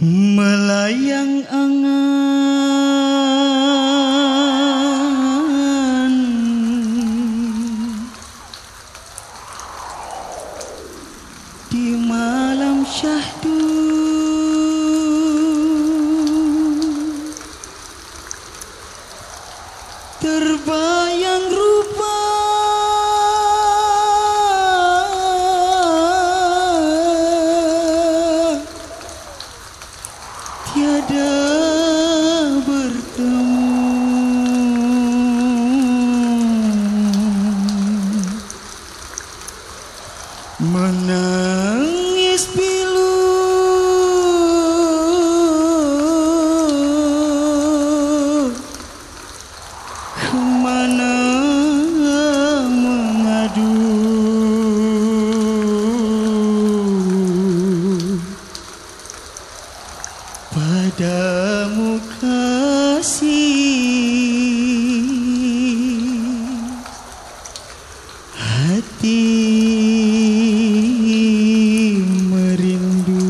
Melayang angan di malam syahdu, terbayang rupa tiada bertemu, menangis pilu kemana mengadu. Padamu kasih, hati merindu.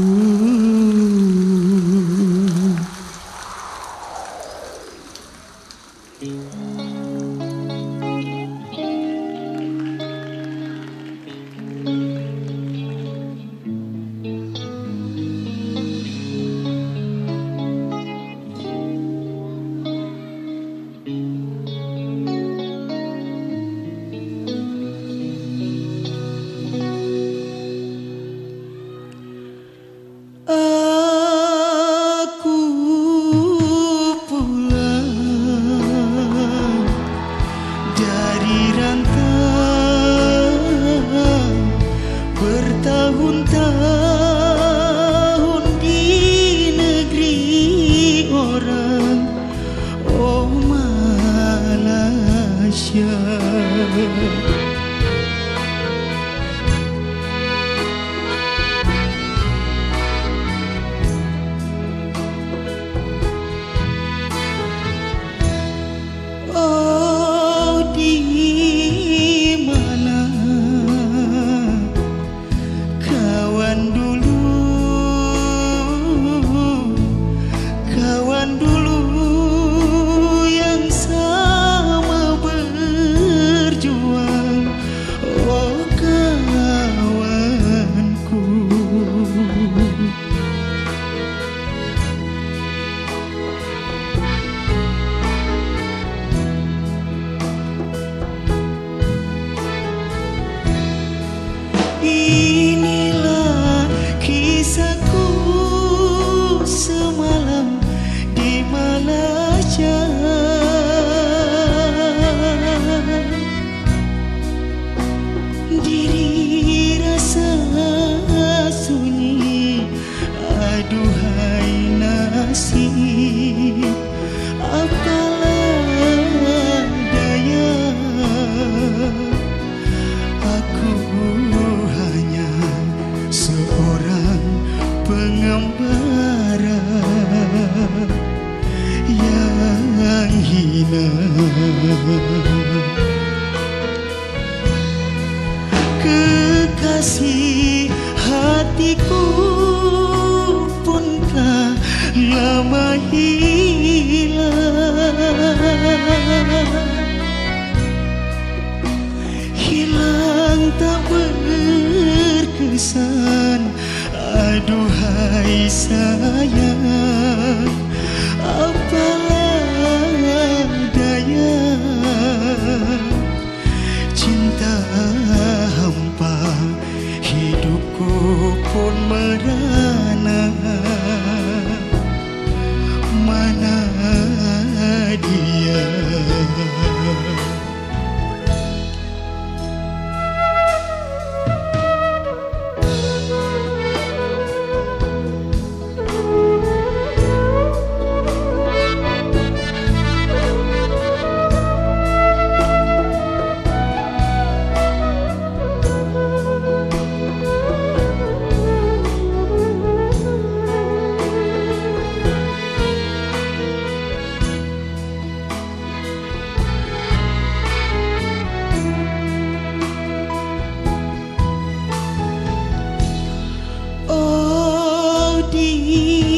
Aku pulang dari rantau bertahun-tahun di negeri orang, oh Malaysia. Inilah kisahku semalam di Malaysia. Diri rasa sunyi, aduhai nasib, apalah daya, aku hanya seorang pengembara yang hina. Kekasih hatiku pun telah lama hilang tak berkesan, aduhai sayang, apalah daya, cinta hampa, hidupku pun merana. Mana dia? di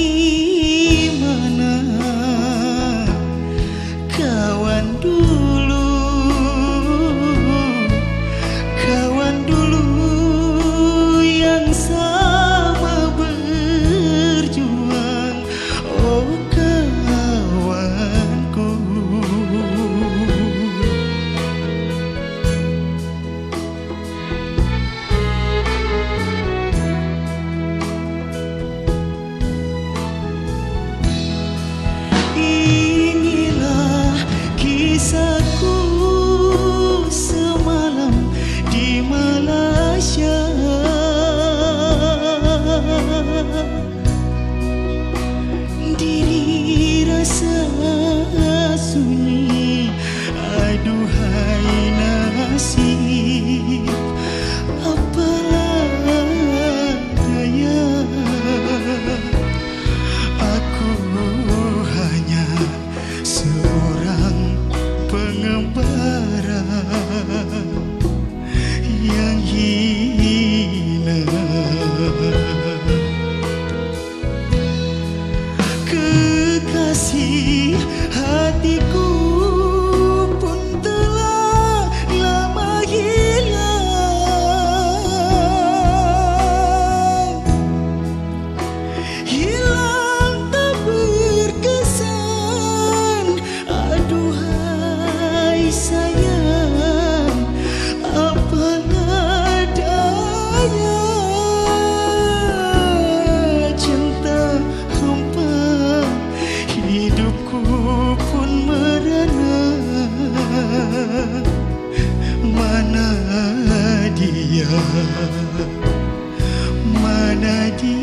Kekasih hatiku pun telah lama hilang, hilang tak berkesan. Aduhai sayang, apalah daya, cinta hampa, hidupku pun merana. Mana dia, mana dia.